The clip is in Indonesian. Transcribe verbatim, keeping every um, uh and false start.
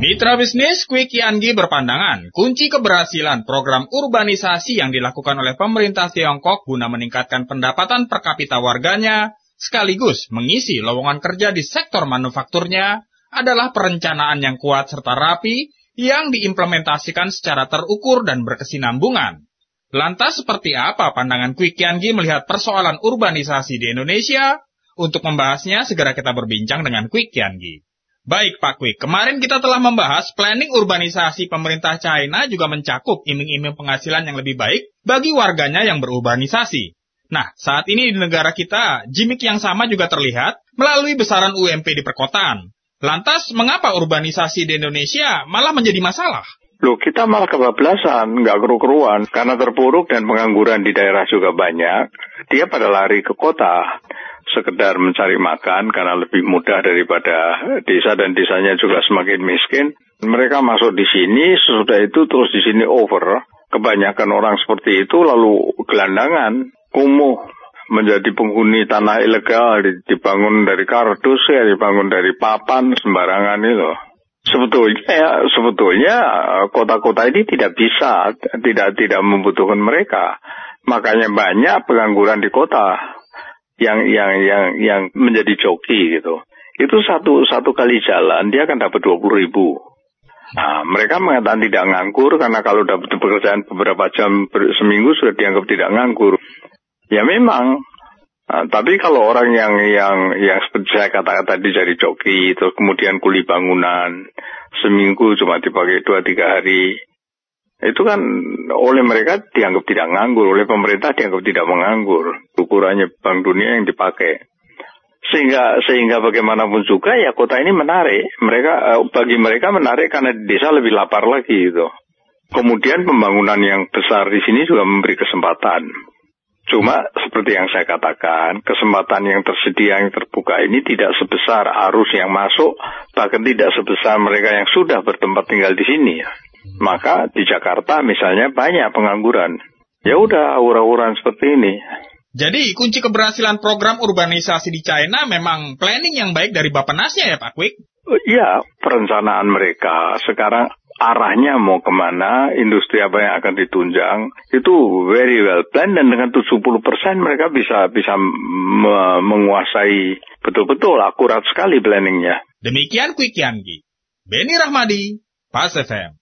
Mitra bisnis Quick Yanggi berpandangan, kunci keberhasilan program urbanisasi yang dilakukan oleh pemerintah Tiongkok guna meningkatkan pendapatan per kapita warganya, sekaligus mengisi lowongan kerja di sektor manufakturnya, adalah perencanaan yang kuat serta rapi yang diimplementasikan secara terukur dan berkesinambungan. Lantas seperti apa pandangan Quick Yanggi melihat persoalan urbanisasi di Indonesia? Untuk membahasnya, segera kita berbincang dengan Quick Yanggi. Baik Pak Quick, kemarin kita telah membahas planning urbanisasi pemerintah China juga mencakup iming-iming penghasilan yang lebih baik bagi warganya yang berurbanisasi. Nah, saat ini di negara kita, gimmick yang sama juga terlihat melalui besaran U M P di perkotaan. Lantas, mengapa urbanisasi di Indonesia malah menjadi masalah? Loh, kita malah kebablasan, nggak keru-keruan. Karena terpuruk dan pengangguran di daerah juga banyak, dia pada lari ke kota. Sekedar mencari makan karena lebih mudah daripada desa dan desanya juga semakin miskin. Mereka masuk di sini, sesudah itu terus di sini over. Kebanyakan orang seperti itu lalu gelandangan, kumuh, menjadi penghuni tanah ilegal, dibangun dari kardus ya, dibangun dari papan sembarangan itu. Sebetulnya ya, sebetulnya kota-kota ini tidak bisa, tidak tidak membutuhkan mereka. Makanya banyak pengangguran di kota. yang yang yang yang menjadi joki gitu. Itu satu satu kali jalan dia akan dapat dua puluh ribu. Nah, mereka mengatakan tidak nganggur karena kalau dapat pekerjaan beberapa jam ber, seminggu sudah dianggap tidak nganggur. Ya memang. Nah, tapi kalau orang yang yang yang seperti saya katakan tadi jadi joki, terus kemudian kuli bangunan seminggu cuma dipakai dua tiga hari. Itu kan oleh mereka dianggap tidak nganggur, oleh pemerintah dianggap tidak menganggur. Ukurannya Bank Dunia yang dipakai. Sehingga sehingga bagaimanapun juga ya kota ini menarik. Mereka bagi mereka menarik karena di desa lebih lapar lagi gitu. Kemudian pembangunan yang besar di sini juga memberi kesempatan. Cuma seperti yang saya katakan, kesempatan yang tersedia yang terbuka ini tidak sebesar arus yang masuk, bahkan tidak sebesar mereka yang sudah bertempat tinggal di sini ya. Maka di Jakarta misalnya banyak pengangguran. Ya udah aura-auran seperti ini. Jadi kunci keberhasilan program urbanisasi di China memang planning yang baik dari Bappenasnya ya Pak Quick? Iya, perencanaan mereka sekarang arahnya mau kemana, industri apa yang akan ditunjang, itu very well planned dan dengan tujuh puluh persen mereka bisa bisa me- menguasai betul-betul akurat sekali planningnya. Demikian Quick Yanggi. Beni Rahmadi, Pas F M.